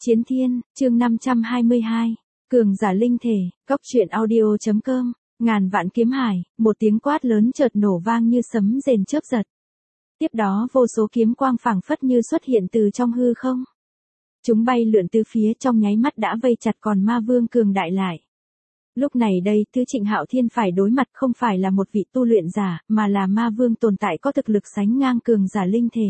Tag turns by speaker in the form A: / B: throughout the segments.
A: Chiến Thiên, chương 522. Cường giả linh thể, Cóc truyện audio.com. Ngàn vạn kiếm hải, một tiếng quát lớn chợt nổ vang như sấm rền chớp giật. Tiếp đó vô số kiếm quang phảng phất như xuất hiện từ trong hư không. Chúng bay lượn từ phía trong nháy mắt đã vây chặt còn ma vương cường đại lại. Lúc này đây, thứ Trịnh Hạo Thiên phải đối mặt không phải là một vị tu luyện giả, mà là ma vương tồn tại có thực lực sánh ngang cường giả linh thể.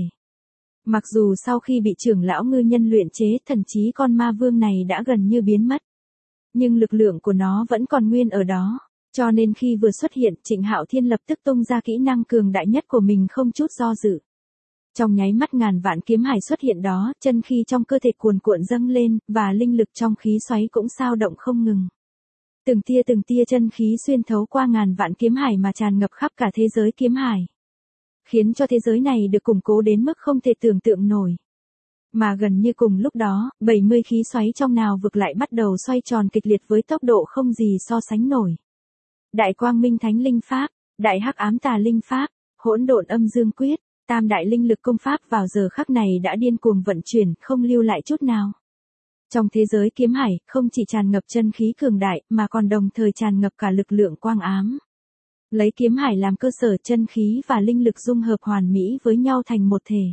A: Mặc dù sau khi bị trưởng lão ngư nhân luyện chế, thần trí con ma vương này đã gần như biến mất. Nhưng lực lượng của nó vẫn còn nguyên ở đó. Cho nên khi vừa xuất hiện, Trịnh Hạo Thiên lập tức tung ra kỹ năng cường đại nhất của mình không chút do dự. Trong nháy mắt ngàn vạn kiếm hải xuất hiện đó, chân khí trong cơ thể cuồn cuộn dâng lên, và linh lực trong khí xoáy cũng sao động không ngừng. Từng tia chân khí xuyên thấu qua ngàn vạn kiếm hải mà tràn ngập khắp cả thế giới kiếm hải. Khiến cho thế giới này được củng cố đến mức không thể tưởng tượng nổi. Mà gần như cùng lúc đó, 70 khí xoáy trong nào vực lại bắt đầu xoay tròn kịch liệt với tốc độ không gì so sánh nổi. Đại quang minh thánh linh pháp, đại hắc ám tà linh pháp, hỗn độn âm dương quyết, tam đại linh lực công pháp vào giờ khắc này đã điên cuồng vận chuyển, không lưu lại chút nào. Trong thế giới kiếm hải, không chỉ tràn ngập chân khí cường đại, mà còn đồng thời tràn ngập cả lực lượng quang ám. Lấy kiếm hải làm cơ sở, chân khí và linh lực dung hợp hoàn mỹ với nhau thành một thể.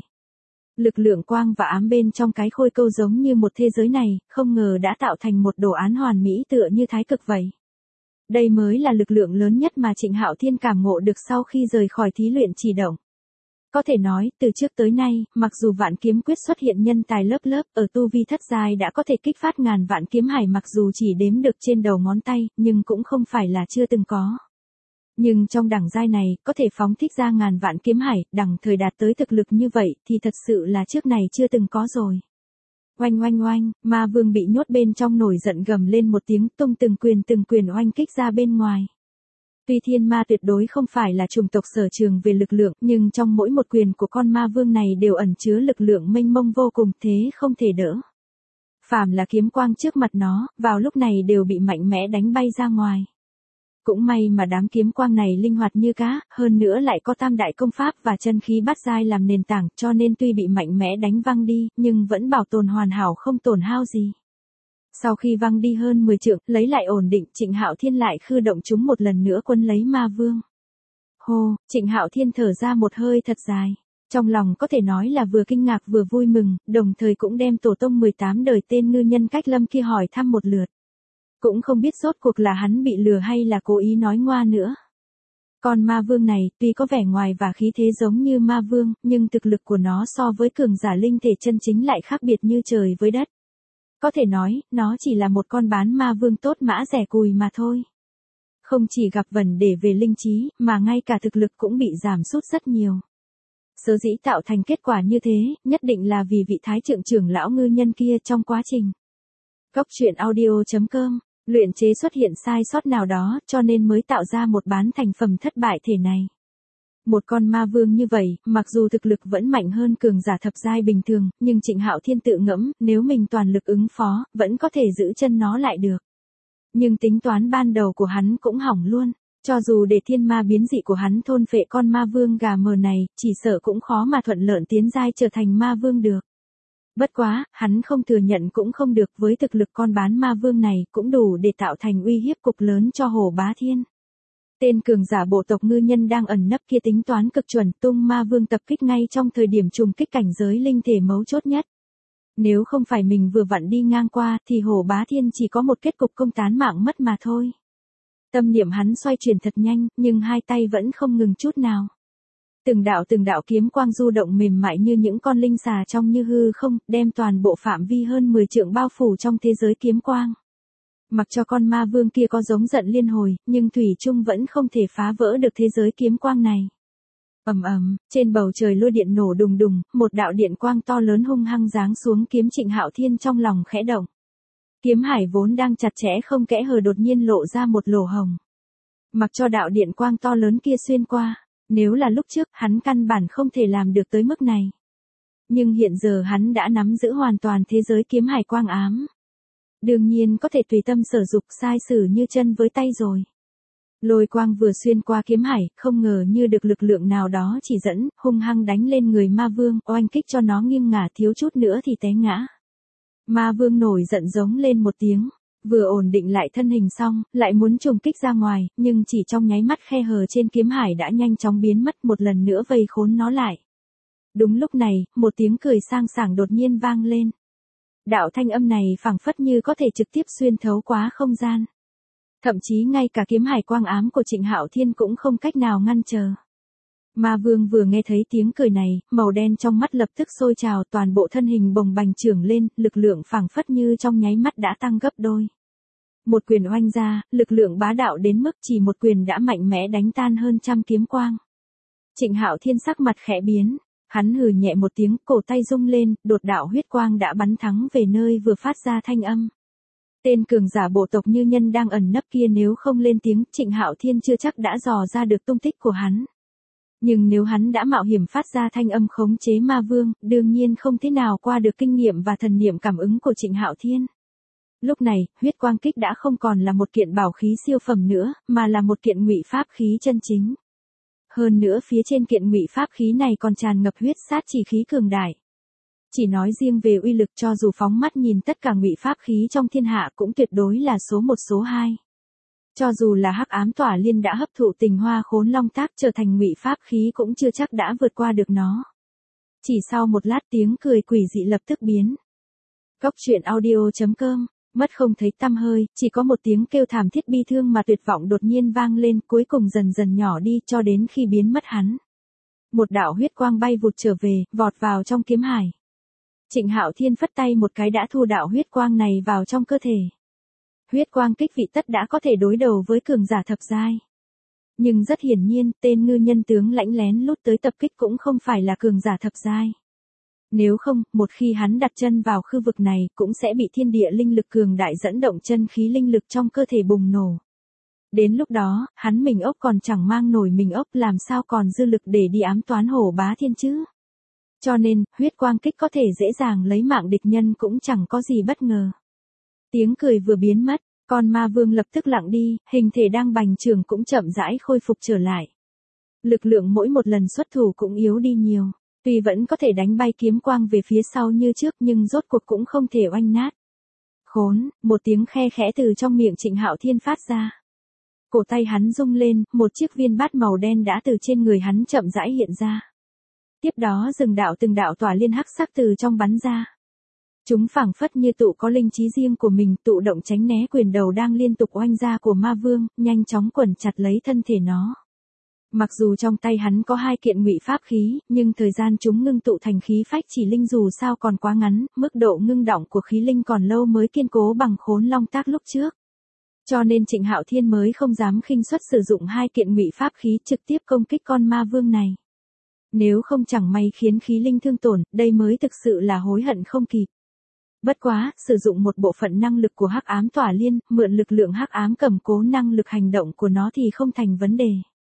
A: Lực lượng quang và ám bên trong cái khôi câu giống như một thế giới này, không ngờ đã tạo thành một đồ án hoàn mỹ tựa như thái cực vậy. Đây mới là lực lượng lớn nhất mà Trịnh Hạo Thiên cảm ngộ được sau khi rời khỏi thí luyện chỉ động. Có thể nói, từ trước tới nay, mặc dù vạn kiếm quyết xuất hiện nhân tài lớp lớp, ở tu vi thất giai đã có thể kích phát ngàn vạn kiếm hải mặc dù chỉ đếm được trên đầu ngón tay, nhưng cũng không phải là chưa từng có. Nhưng trong đẳng giai này, có thể phóng thích ra ngàn vạn kiếm hải, đẳng thời đạt tới thực lực như vậy, thì thật sự là trước này chưa từng có rồi. Oanh oanh oanh, ma vương bị nhốt bên trong nổi giận gầm lên một tiếng, tung từng quyền oanh kích ra bên ngoài. Tuy thiên ma tuyệt đối không phải là chủng tộc sở trường về lực lượng, nhưng trong mỗi một quyền của con ma vương này đều ẩn chứa lực lượng mênh mông vô cùng, thế không thể đỡ. Phàm là kiếm quang trước mặt nó, vào lúc này đều bị mạnh mẽ đánh bay ra ngoài. Cũng may mà đám kiếm quang này linh hoạt như cá, hơn nữa lại có tam đại công pháp và chân khí bát giai làm nền tảng, cho nên tuy bị mạnh mẽ đánh văng đi, nhưng vẫn bảo tồn hoàn hảo không tổn hao gì. Sau khi văng đi hơn 10 trượng, lấy lại ổn định, Trịnh Hạo Thiên lại khư động chúng một lần nữa quân lấy ma vương. Hô, Trịnh Hạo Thiên thở ra một hơi thật dài. Trong lòng có thể nói là vừa kinh ngạc vừa vui mừng, đồng thời cũng đem tổ tông 18 đời tên ngư nhân Cách Lâm kia hỏi thăm một lượt. Cũng không biết rốt cuộc là hắn bị lừa hay là cố ý nói ngoa nữa. Còn ma vương này, tuy có vẻ ngoài và khí thế giống như ma vương, nhưng thực lực của nó so với cường giả linh thể chân chính lại khác biệt như trời với đất. Có thể nói, nó chỉ là một con bán ma vương tốt mã rẻ cùi mà thôi. Không chỉ gặp vấn đề về linh trí, mà ngay cả thực lực cũng bị giảm sút rất nhiều. Sở dĩ tạo thành kết quả như thế, nhất định là vì vị thái thượng trưởng lão ngư nhân kia trong quá trình. Cóc truyện audio.com, luyện chế xuất hiện sai sót nào đó, cho nên mới tạo ra một bán thành phẩm thất bại thể này. Một con ma vương như vậy, mặc dù thực lực vẫn mạnh hơn cường giả thập giai bình thường, nhưng Trịnh Hạo Thiên tự ngẫm, nếu mình toàn lực ứng phó, vẫn có thể giữ chân nó lại được. Nhưng tính toán ban đầu của hắn cũng hỏng luôn, cho dù để thiên ma biến dị của hắn thôn phệ con ma vương gà mờ này, chỉ sợ cũng khó mà thuận lợi tiến giai trở thành ma vương được. Bất quá, hắn không thừa nhận cũng không được, với thực lực con bán ma vương này cũng đủ để tạo thành uy hiếp cực lớn cho Hồ Bá Thiên. Tên cường giả bộ tộc ngư nhân đang ẩn nấp kia tính toán cực chuẩn, tung ma vương tập kích ngay trong thời điểm trùng kích cảnh giới linh thể mấu chốt nhất. Nếu không phải mình vừa vặn đi ngang qua thì Hồ Bá Thiên chỉ có một kết cục công tán mạng mất mà thôi. Tâm niệm hắn xoay chuyển thật nhanh, nhưng hai tay vẫn không ngừng chút nào. Từng đạo kiếm quang du động mềm mại như những con linh xà trong như hư không, đem toàn bộ phạm vi hơn 10 trượng bao phủ trong thế giới kiếm quang. Mặc cho con ma vương kia có giống giận liên hồi, nhưng thủy chung vẫn không thể phá vỡ được thế giới kiếm quang này. Ầm ầm, trên bầu trời lôi điện nổ đùng đùng, một đạo điện quang to lớn hung hăng giáng xuống kiếm Trịnh Hạo Thiên, trong lòng khẽ động. Kiếm hải vốn đang chặt chẽ không kẽ hở đột nhiên lộ ra một lỗ hổng. Mặc cho đạo điện quang to lớn kia xuyên qua, nếu là lúc trước, hắn căn bản không thể làm được tới mức này. Nhưng hiện giờ hắn đã nắm giữ hoàn toàn thế giới kiếm hải quang ám. Đương nhiên có thể tùy tâm sở dục, sai sử như chân với tay rồi. Lôi quang vừa xuyên qua kiếm hải, không ngờ như được lực lượng nào đó chỉ dẫn, hung hăng đánh lên người ma vương, oanh kích cho nó nghiêng ngả thiếu chút nữa thì té ngã. Ma vương nổi giận giống lên một tiếng, vừa ổn định lại thân hình xong, lại muốn trùng kích ra ngoài, nhưng chỉ trong nháy mắt khe hở trên kiếm hải đã nhanh chóng biến mất, một lần nữa vây khốn nó lại. Đúng lúc này, một tiếng cười sang sảng đột nhiên vang lên. Đạo thanh âm này phảng phất như có thể trực tiếp xuyên thấu quá không gian. Thậm chí ngay cả kiếm hải quang ám của Trịnh Hạo Thiên cũng không cách nào ngăn trở. Ma vương vừa nghe thấy tiếng cười này, màu đen trong mắt lập tức sôi trào, toàn bộ thân hình bồng bềnh trưởng lên, lực lượng phảng phất như trong nháy mắt đã tăng gấp đôi. Một quyền oanh ra, lực lượng bá đạo đến mức chỉ một quyền đã mạnh mẽ đánh tan hơn trăm kiếm quang. Trịnh Hạo Thiên sắc mặt khẽ biến, hắn hừ nhẹ một tiếng, cổ tay rung lên, đột đạo huyết quang đã bắn thắng về nơi vừa phát ra thanh âm. Tên cường giả bộ tộc Như Nhân đang ẩn nấp kia nếu không lên tiếng, Trịnh Hạo Thiên chưa chắc đã dò ra được tung tích của hắn. Nhưng nếu hắn đã mạo hiểm phát ra thanh âm khống chế ma vương, đương nhiên không thế nào qua được kinh nghiệm và thần niệm cảm ứng của Trịnh Hạo Thiên. Lúc này, huyết quang kích đã không còn là một kiện bảo khí siêu phẩm nữa, mà là một kiện ngụy pháp khí chân chính. Hơn nữa phía trên kiện ngụy pháp khí này còn tràn ngập huyết sát chỉ khí cường đại. Chỉ nói riêng về uy lực, cho dù phóng mắt nhìn tất cả ngụy pháp khí trong thiên hạ cũng tuyệt đối là số 1 số 2. Cho dù là Hắc Ám Tỏa Liên đã hấp thụ Tình Hoa Khốn Long Tác trở thành ngụy pháp khí cũng chưa chắc đã vượt qua được nó. Chỉ sau một lát tiếng cười quỷ dị lập tức biến. Cốc truyện audio.com, mất không thấy tăm hơi, chỉ có một tiếng kêu thảm thiết bi thương mà tuyệt vọng đột nhiên vang lên, cuối cùng dần dần nhỏ đi cho đến khi biến mất hắn. Một đạo huyết quang bay vụt trở về, vọt vào trong kiếm hải. Trịnh Hạo Thiên phất tay một cái đã thu đạo huyết quang này vào trong cơ thể. Huyết quang kích vị tất đã có thể đối đầu với cường giả thập giai. Nhưng rất hiển nhiên, tên ngư nhân tướng lãnh lén lút tới tập kích cũng không phải là cường giả thập giai. Nếu không, một khi hắn đặt chân vào khu vực này cũng sẽ bị thiên địa linh lực cường đại dẫn động chân khí linh lực trong cơ thể bùng nổ. Đến lúc đó, hắn mình ốc còn chẳng mang nổi mình ốc, làm sao còn dư lực để đi ám toán Hổ Bá Thiên chứ. Cho nên, huyết quang kích có thể dễ dàng lấy mạng địch nhân cũng chẳng có gì bất ngờ. Tiếng cười vừa biến mất, con ma vương lập tức lặng đi, hình thể đang bành trướng cũng chậm rãi khôi phục trở lại. Lực lượng mỗi một lần xuất thủ cũng yếu đi nhiều, tuy vẫn có thể đánh bay kiếm quang về phía sau như trước nhưng rốt cuộc cũng không thể oanh nát. Khốn, một tiếng khe khẽ từ trong miệng Trịnh Hạo Thiên phát ra. Cổ tay hắn rung lên, một chiếc viên bát màu đen đã từ trên người hắn chậm rãi hiện ra. Tiếp đó từng đạo tỏa liên hắc sắc từ trong bắn ra. Chúng phảng phất như tụ có linh trí riêng của mình, tự động tránh né quyền đầu đang liên tục oanh ra của ma vương, nhanh chóng quẩn chặt lấy thân thể nó. Mặc dù trong tay hắn có 2 kiện ngụy pháp khí, nhưng thời gian chúng ngưng tụ thành khí phách chỉ linh dù sao còn quá ngắn, mức độ ngưng động của khí linh còn lâu mới kiên cố bằng Khốn Long Tác lúc trước. Cho nên Trịnh Hạo Thiên mới không dám khinh suất sử dụng 2 kiện ngụy pháp khí trực tiếp công kích con ma vương này. Nếu không chẳng may khiến khí linh thương tổn, đây mới thực sự là hối hận không kịp. Bất quá, sử dụng một bộ phận năng lực của Hắc Ám Tỏa Liên, mượn lực lượng hắc ám cầm cố năng lực hành động của nó thì không thành vấn đề.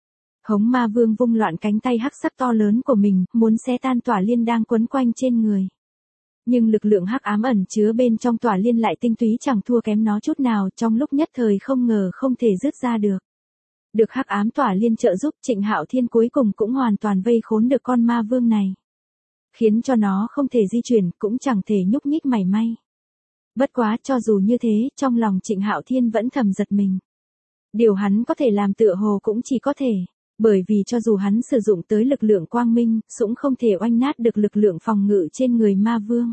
A: Hống ma vương vung loạn cánh tay hắc sắc to lớn của mình, muốn xé tan tỏa liên đang quấn quanh trên người. Nhưng lực lượng hắc ám ẩn chứa bên trong tỏa liên lại tinh túy chẳng thua kém nó chút nào, trong lúc nhất thời không ngờ không thể dứt ra được. Được hắc ám tỏa liên trợ giúp, Trịnh Hạo Thiên cuối cùng cũng hoàn toàn vây khốn được con ma vương này. Khiến cho nó không thể di chuyển, cũng chẳng thể nhúc nhích mảy may. Bất quá, cho dù như thế, trong lòng Trịnh Hạo Thiên vẫn thầm giật mình. Điều hắn có thể làm tựa hồ cũng chỉ có thể, bởi vì cho dù hắn sử dụng tới lực lượng quang minh, cũng không thể oanh nát được lực lượng phòng ngự trên người ma vương.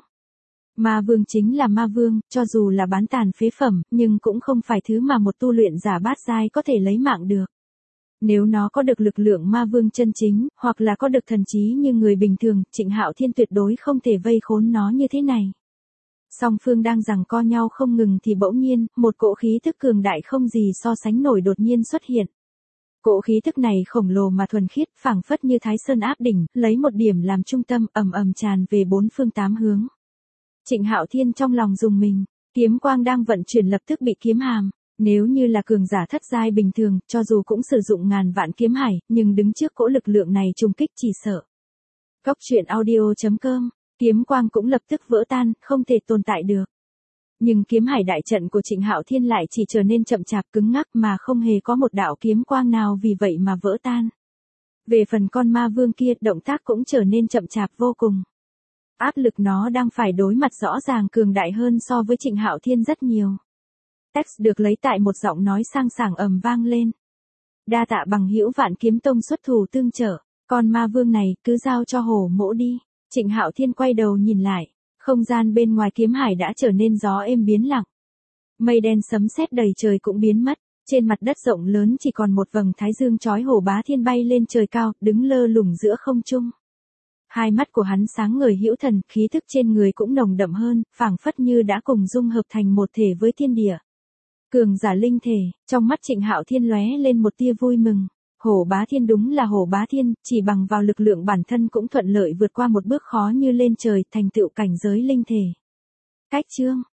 A: Ma vương chính là ma vương, cho dù là bán tàn phế phẩm, nhưng cũng không phải thứ mà một tu luyện giả bát giai có thể lấy mạng được. Nếu nó có được lực lượng ma vương chân chính, hoặc là có được thần trí như người bình thường, Trịnh Hạo Thiên tuyệt đối không thể vây khốn nó như thế này. Song phương đang giằng co nhau không ngừng thì bỗng nhiên, một cỗ khí thức cường đại không gì so sánh nổi đột nhiên xuất hiện. Cỗ khí thức này khổng lồ mà thuần khiết, phảng phất như Thái Sơn áp đỉnh, lấy một điểm làm trung tâm, ầm ầm tràn về 4 phương 8 hướng. Trịnh Hạo Thiên trong lòng rùng mình, kiếm quang đang vận chuyển lập tức bị kiếm hàm. Nếu như là cường giả thất giai bình thường, cho dù cũng sử dụng ngàn vạn kiếm hải, nhưng đứng trước cỗ lực lượng này trùng kích chỉ sợ. Cốc truyện audio.com, kiếm quang cũng lập tức vỡ tan, không thể tồn tại được. Nhưng kiếm hải đại trận của Trịnh Hạo Thiên lại chỉ trở nên chậm chạp cứng ngắc mà không hề có một đạo kiếm quang nào vì vậy mà vỡ tan. Về phần con ma vương kia, động tác cũng trở nên chậm chạp vô cùng. Áp lực nó đang phải đối mặt rõ ràng cường đại hơn so với Trịnh Hạo Thiên rất nhiều. Text được lấy tại một giọng nói sang sảng ầm vang lên. Đa tạ bằng hữu Vạn Kiếm Tông xuất thủ tương trợ, con ma vương này cứ giao cho Hổ Mỗ đi. Trịnh Hạo Thiên quay đầu nhìn lại, không gian bên ngoài kiếm hải đã trở nên gió êm biến lặng. Mây đen sấm sét đầy trời cũng biến mất, trên mặt đất rộng lớn chỉ còn một vầng thái dương chói. Hổ Bá Thiên bay lên trời cao, đứng lơ lửng giữa không trung. Hai mắt của hắn sáng ngời hữu thần, khí thức trên người cũng nồng đậm hơn, phảng phất như đã cùng dung hợp thành một thể với thiên địa. Cường giả linh thể, trong mắt Trịnh Hạo Thiên lóe lên một tia vui mừng. Hổ Bá Thiên đúng là Hổ Bá Thiên, chỉ bằng vào lực lượng bản thân cũng thuận lợi vượt qua một bước khó như lên trời, thành tựu cảnh giới linh thể. Cách chương